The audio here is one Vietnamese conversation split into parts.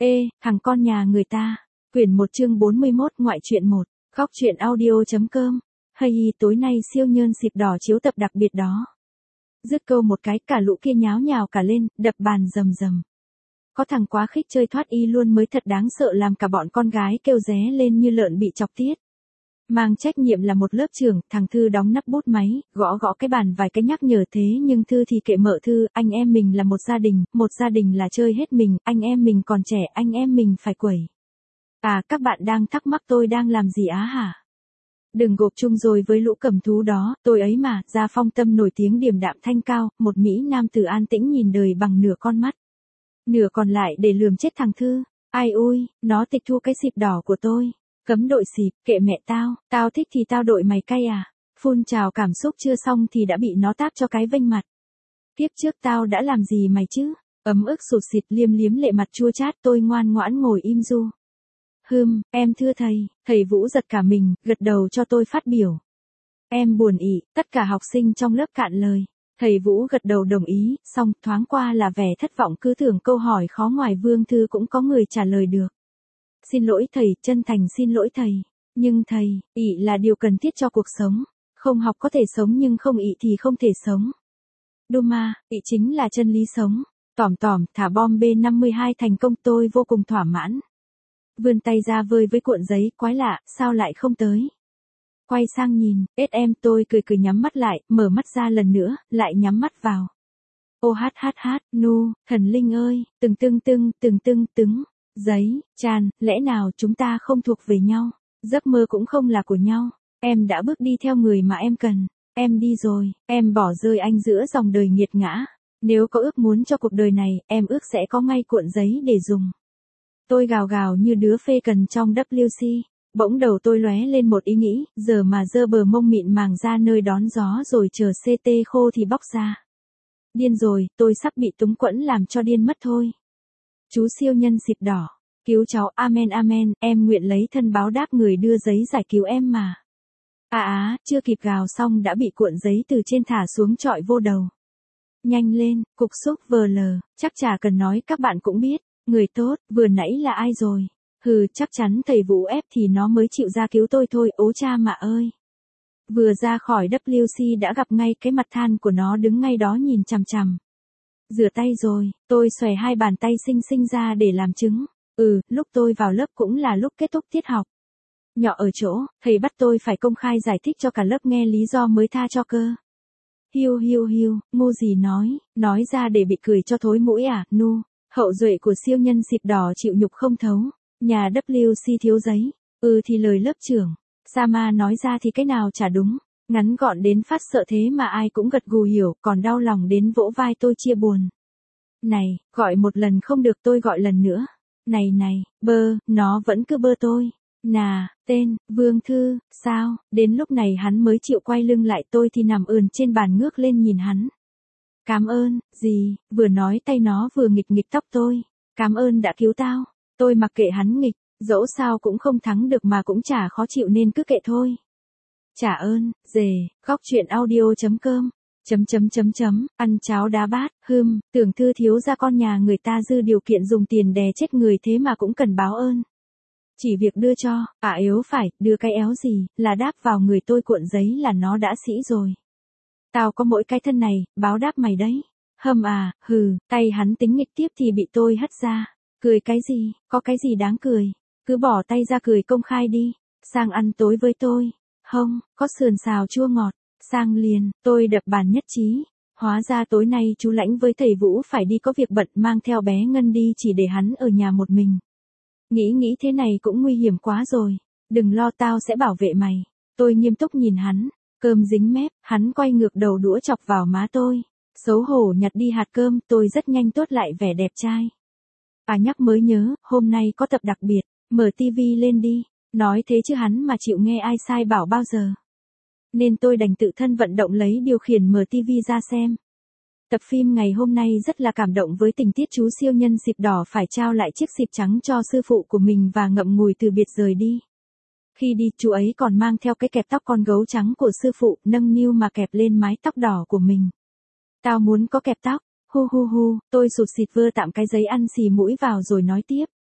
Ê, thằng con nhà người ta. Quyển 1 chương 41 ngoại truyện 1. Góc truyện audio.com. Hay tối nay siêu nhân xịp đỏ chiếu tập đặc biệt đó. Dứt câu một cái cả lũ kia nháo nhào cả lên, đập bàn rầm rầm. Có thằng quá khích chơi thoát y luôn mới thật đáng sợ làm cả bọn con gái kêu ré lên như lợn bị chọc tiết. Mang trách nhiệm là một lớp trưởng, thằng Thư đóng nắp bút máy, gõ gõ cái bàn vài cái nhắc nhở thế nhưng Thư thì kệ mợ Thư, anh em mình là một gia đình là chơi hết mình, anh em mình còn trẻ, anh em mình phải quẩy. À, các bạn đang thắc mắc tôi đang làm gì á hả? Đừng gộp chung rồi với lũ cầm thú đó, tôi ấy mà, Gia Phong Tâm nổi tiếng điềm đạm thanh cao, một Mỹ nam tử an tĩnh nhìn đời bằng nửa con mắt. Nửa còn lại để lườm chết thằng Thư, ai ui, nó tịch thu cái xịp đỏ của tôi. Cấm đội xịp, kệ mẹ tao thích thì tao đội mày cay à. Phun trào cảm xúc chưa xong thì đã bị nó táp cho cái vênh mặt. Tiếp trước tao đã làm gì mày chứ? Ấm ức sụt xịt liêm liếm lệ mặt chua chát tôi ngoan ngoãn ngồi im ru. Em thưa thầy Vũ giật cả mình, gật đầu cho tôi phát biểu. Em buồn ỉ, tất cả học sinh trong lớp cạn lời. Thầy Vũ gật đầu đồng ý, xong thoáng qua là vẻ thất vọng cứ tưởng câu hỏi khó ngoài Vương Thư cũng có người trả lời được. Xin lỗi thầy, chân thành xin lỗi thầy. Nhưng thầy, ỷ là điều cần thiết cho cuộc sống. Không học có thể sống nhưng không ỷ thì không thể sống. Duma, ỷ chính là chân lý sống. Tỏm, thả bom B-52 thành công tôi vô cùng thỏa mãn. Vươn tay ra vơi với cuộn giấy, quái lạ, sao lại không tới. Quay sang nhìn, em tôi cười nhắm mắt lại, mở mắt ra lần nữa, lại nhắm mắt vào. Ô hát, nu, thần linh ơi, từng. Giấy, Chan, lẽ nào chúng ta không thuộc về nhau? Giấc mơ cũng không là của nhau. Em đã bước đi theo người mà em cần. Em đi rồi, em bỏ rơi anh giữa dòng đời nghiệt ngã. Nếu có ước muốn cho cuộc đời này, em ước sẽ có ngay cuộn giấy để dùng. Tôi gào như đứa phê cần trong WC. Bỗng đầu tôi lóe lên một ý nghĩ, giờ mà dơ bờ mông mịn màng ra nơi đón gió rồi chờ CT khô thì bóc ra. Điên rồi, tôi sắp bị túng quẫn làm cho điên mất thôi. Chú siêu nhân xịp đỏ, cứu cháu, amen, em nguyện lấy thân báo đáp người đưa giấy giải cứu em mà. Chưa kịp gào xong đã bị cuộn giấy từ trên thả xuống trọi vô đầu. Nhanh lên, cục xúc VL, chắc chả cần nói các bạn cũng biết, người tốt, vừa nãy là ai rồi. Chắc chắn thầy Vũ ép thì nó mới chịu ra cứu tôi thôi, ố cha mạ ơi. Vừa ra khỏi WC đã gặp ngay cái mặt than của nó đứng ngay đó nhìn chằm chằm. Rửa tay rồi, tôi xòe hai bàn tay xinh ra để làm chứng. Lúc tôi vào lớp cũng là lúc kết thúc tiết học. Nhỏ ở chỗ, thầy bắt tôi phải công khai giải thích cho cả lớp nghe lý do mới tha cho cơ. Hiu, ngu gì nói ra để bị cười cho thối mũi à, nu. Hậu duệ của siêu nhân xịp đỏ chịu nhục không thấu. Nhà WC thiếu giấy. Thì lời lớp trưởng. Sama nói ra thì cái nào chả đúng. Ngắn gọn đến phát sợ thế mà ai cũng gật gù hiểu, còn đau lòng đến vỗ vai tôi chia buồn. Này, gọi một lần không được tôi gọi lần nữa. Này, nó vẫn cứ bơ tôi. Tên, Vương Thư, sao, đến lúc này hắn mới chịu quay lưng lại tôi thì nằm ườn trên bàn ngước lên nhìn hắn. Cảm ơn, gì, vừa nói tay nó vừa nghịch tóc tôi. Cảm ơn đã cứu tao. Tôi mặc kệ hắn nghịch, dẫu sao cũng không thắng được mà cũng chả khó chịu nên cứ kệ thôi. Trả ơn, góc truyện audio.com. Ăn cháo đá bát, tưởng Thư thiếu ra con nhà người ta dư điều kiện dùng tiền đè chết người thế mà cũng cần báo ơn. Chỉ việc đưa cho, yếu phải, đưa cái éo gì, là đáp vào người tôi cuộn giấy là nó đã sĩ rồi. Tao có mỗi cái thân này, báo đáp mày đấy. Tay hắn tính nghịch tiếp thì bị tôi hất ra. Cười cái gì, có cái gì đáng cười. Cứ bỏ tay ra cười công khai đi. Sang ăn tối với tôi. Không, có sườn xào chua ngọt. Sang liền, tôi đập bàn nhất trí. Hóa ra tối nay chú Lãnh với thầy Vũ phải đi có việc bận mang theo bé Ngân đi chỉ để hắn ở nhà một mình. Nghĩ thế này cũng nguy hiểm quá rồi. Đừng lo tao sẽ bảo vệ mày. Tôi nghiêm túc nhìn hắn. Cơm dính mép, hắn quay ngược đầu đũa chọc vào má tôi. Xấu hổ nhặt đi hạt cơm, tôi rất nhanh tốt lại vẻ đẹp trai. Nhắc mới nhớ, hôm nay có tập đặc biệt, mở tivi lên đi. Nói thế chứ hắn mà chịu nghe ai sai bảo bao giờ. Nên tôi đành tự thân vận động lấy điều khiển mở tivi ra xem. Tập phim ngày hôm nay rất là cảm động với tình tiết chú siêu nhân xịp đỏ phải trao lại chiếc xịp trắng cho sư phụ của mình và ngậm ngùi từ biệt rời đi. Khi đi, chú ấy còn mang theo cái kẹp tóc con gấu trắng của sư phụ, nâng niu mà kẹp lên mái tóc đỏ của mình. Tao muốn có kẹp tóc. Tôi sụt xịt vơ tạm cái giấy ăn xì mũi vào rồi nói tiếp.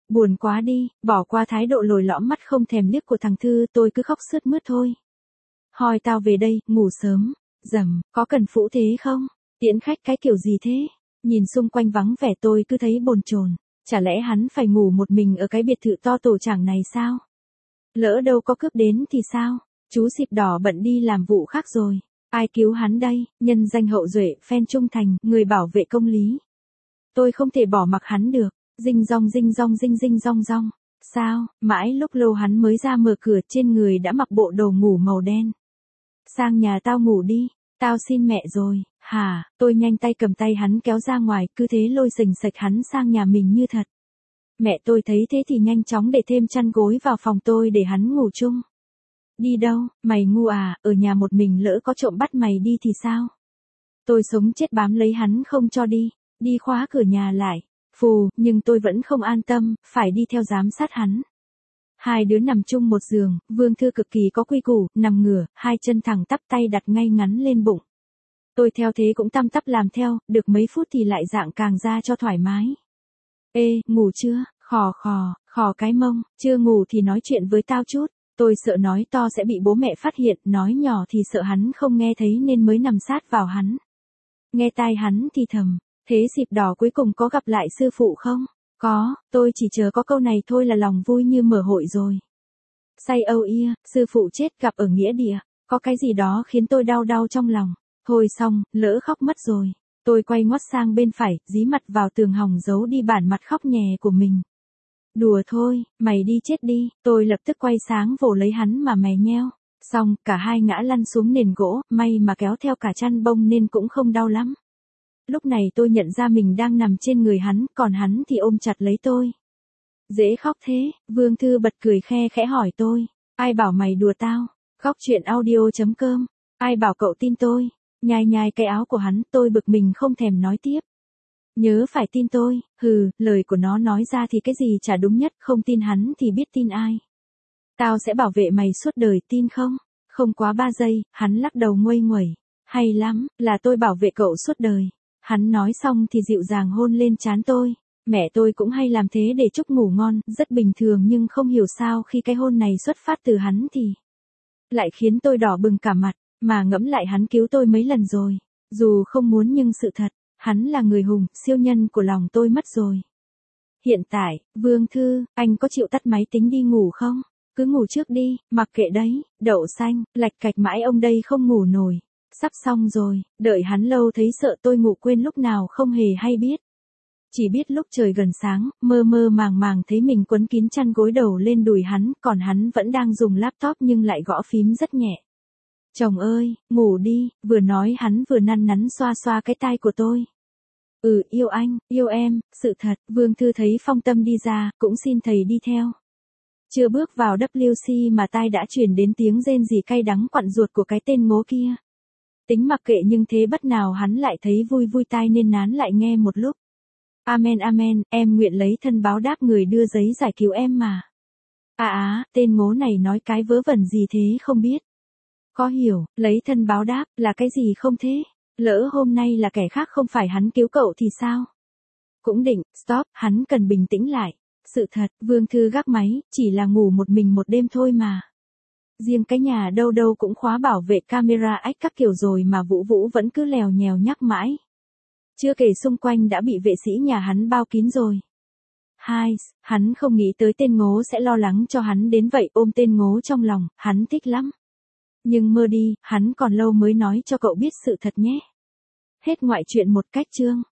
Buồn quá đi, bỏ qua thái độ lồi lõm mắt không thèm liếc của thằng Thư, tôi cứ khóc sướt mướt thôi. Hoi tao về đây, ngủ sớm. Dầm, có cần phũ thế không? Tiễn khách cái kiểu gì thế? Nhìn xung quanh vắng vẻ tôi cứ thấy bồn chồn. Chả lẽ hắn phải ngủ một mình ở cái biệt thự to tổ chảng này sao? Lỡ đâu có cướp đến thì sao? Chú xịp đỏ bận đi làm vụ khác rồi. Ai cứu hắn đây? Nhân danh hậu duệ, fan trung thành, người bảo vệ công lý. Tôi không thể bỏ mặc hắn được. Dinh dong dinh dong dinh dinh dong dong. Sao? Mãi lúc lâu hắn mới ra mở cửa, trên người đã mặc bộ đồ ngủ màu đen. Sang nhà tao ngủ đi. Tao xin mẹ rồi. Hả? Tôi nhanh tay cầm tay hắn kéo ra ngoài, cứ thế lôi sình sạch hắn sang nhà mình như thật. Mẹ tôi thấy thế thì nhanh chóng để thêm chăn gối vào phòng tôi để hắn ngủ chung. Đi đâu? Mày ngu à? Ở nhà một mình lỡ có trộm bắt mày đi thì sao? Tôi sống chết bám lấy hắn không cho đi. Đi khóa cửa nhà lại. Phù, nhưng tôi vẫn không an tâm, phải đi theo giám sát hắn. Hai đứa nằm chung một giường, Vương Thư cực kỳ có quy củ, nằm ngửa, hai chân thẳng tắp, tay đặt ngay ngắn lên bụng. Tôi theo thế cũng tăm tắp làm theo, được mấy phút thì lại dạng càng ra cho thoải mái. Ê, ngủ chưa? Khò khò, khò cái mông, chưa ngủ thì nói chuyện với tao chút. Tôi sợ nói to sẽ bị bố mẹ phát hiện, nói nhỏ thì sợ hắn không nghe thấy nên mới nằm sát vào hắn. Nghe tai hắn thì thầm, thế xịp đỏ cuối cùng có gặp lại sư phụ không? Có, tôi chỉ chờ có câu này thôi là lòng vui như mở hội rồi. Say âu ia, sư phụ chết gặp ở nghĩa địa, có cái gì đó khiến tôi đau đau trong lòng. Thôi xong, lỡ khóc mất rồi. Tôi quay ngoắt sang bên phải, dí mặt vào tường hòng giấu đi bản mặt khóc nhè của mình. Đùa thôi, mày đi chết đi, tôi lập tức quay sáng vồ lấy hắn mà mè nheo. Xong, cả hai ngã lăn xuống nền gỗ, may mà kéo theo cả chăn bông nên cũng không đau lắm. Lúc này tôi nhận ra mình đang nằm trên người hắn, còn hắn thì ôm chặt lấy tôi. Dễ khóc thế, Vương Thư bật cười khe khẽ hỏi tôi. Ai bảo mày đùa tao? Khóc chuyện audio.com. Ai bảo cậu tin tôi? Nhai nhai cái áo của hắn, tôi bực mình không thèm nói tiếp. Nhớ phải tin tôi, lời của nó nói ra thì cái gì chả đúng nhất, không tin hắn thì biết tin ai. Tao sẽ bảo vệ mày suốt đời, tin không? Không quá 3 giây, hắn lắc đầu nguây nguẩy. Hay lắm, là tôi bảo vệ cậu suốt đời. Hắn nói xong thì dịu dàng hôn lên trán tôi. Mẹ tôi cũng hay làm thế để chúc ngủ ngon, rất bình thường nhưng không hiểu sao khi cái hôn này xuất phát từ hắn thì lại khiến tôi đỏ bừng cả mặt, mà ngẫm lại hắn cứu tôi mấy lần rồi. Dù không muốn nhưng sự thật, hắn là người hùng, siêu nhân của lòng tôi mất rồi. Hiện tại, Vương Thư, anh có chịu tắt máy tính đi ngủ không? Cứ ngủ trước đi, mặc kệ đấy, đậu xanh, lạch cạch mãi ông đây không ngủ nổi. Sắp xong rồi, đợi hắn lâu thấy sợ tôi ngủ quên lúc nào không hề hay biết. Chỉ biết lúc trời gần sáng, mơ mơ màng màng thấy mình quấn kín chăn gối đầu lên đùi hắn, còn hắn vẫn đang dùng laptop nhưng lại gõ phím rất nhẹ. Chồng ơi, ngủ đi, vừa nói hắn vừa năn nắn xoa xoa cái tai của tôi. Yêu anh, yêu em, sự thật, Vương Thư thấy Phong Tâm đi ra, cũng xin thầy đi theo. Chưa bước vào WC mà tai đã truyền đến tiếng rên rỉ cay đắng quặn ruột của cái tên ngố kia. Tính mặc kệ nhưng thế bất nào hắn lại thấy vui vui tai nên nán lại nghe một lúc. Amen amen, em nguyện lấy thân báo đáp người đưa giấy giải cứu em mà. Tên ngố này nói cái vớ vẩn gì thế không biết. Có hiểu, lấy thân báo đáp, là cái gì không thế? Lỡ hôm nay là kẻ khác không phải hắn cứu cậu thì sao? Cũng định, stop, hắn cần bình tĩnh lại. Sự thật, Vương Thư gác máy, chỉ là ngủ một mình một đêm thôi mà. Riêng cái nhà đâu đâu cũng khóa bảo vệ camera ách các kiểu rồi mà Vũ Vũ vẫn cứ lèo nhèo nhắc mãi. Chưa kể xung quanh đã bị vệ sĩ nhà hắn bao kín rồi. Hắn không nghĩ tới tên ngố sẽ lo lắng cho hắn đến vậy, ôm tên ngố trong lòng, hắn thích lắm. Nhưng mơ đi, hắn còn lâu mới nói cho cậu biết sự thật nhé. Hết ngoại truyện một cách chương.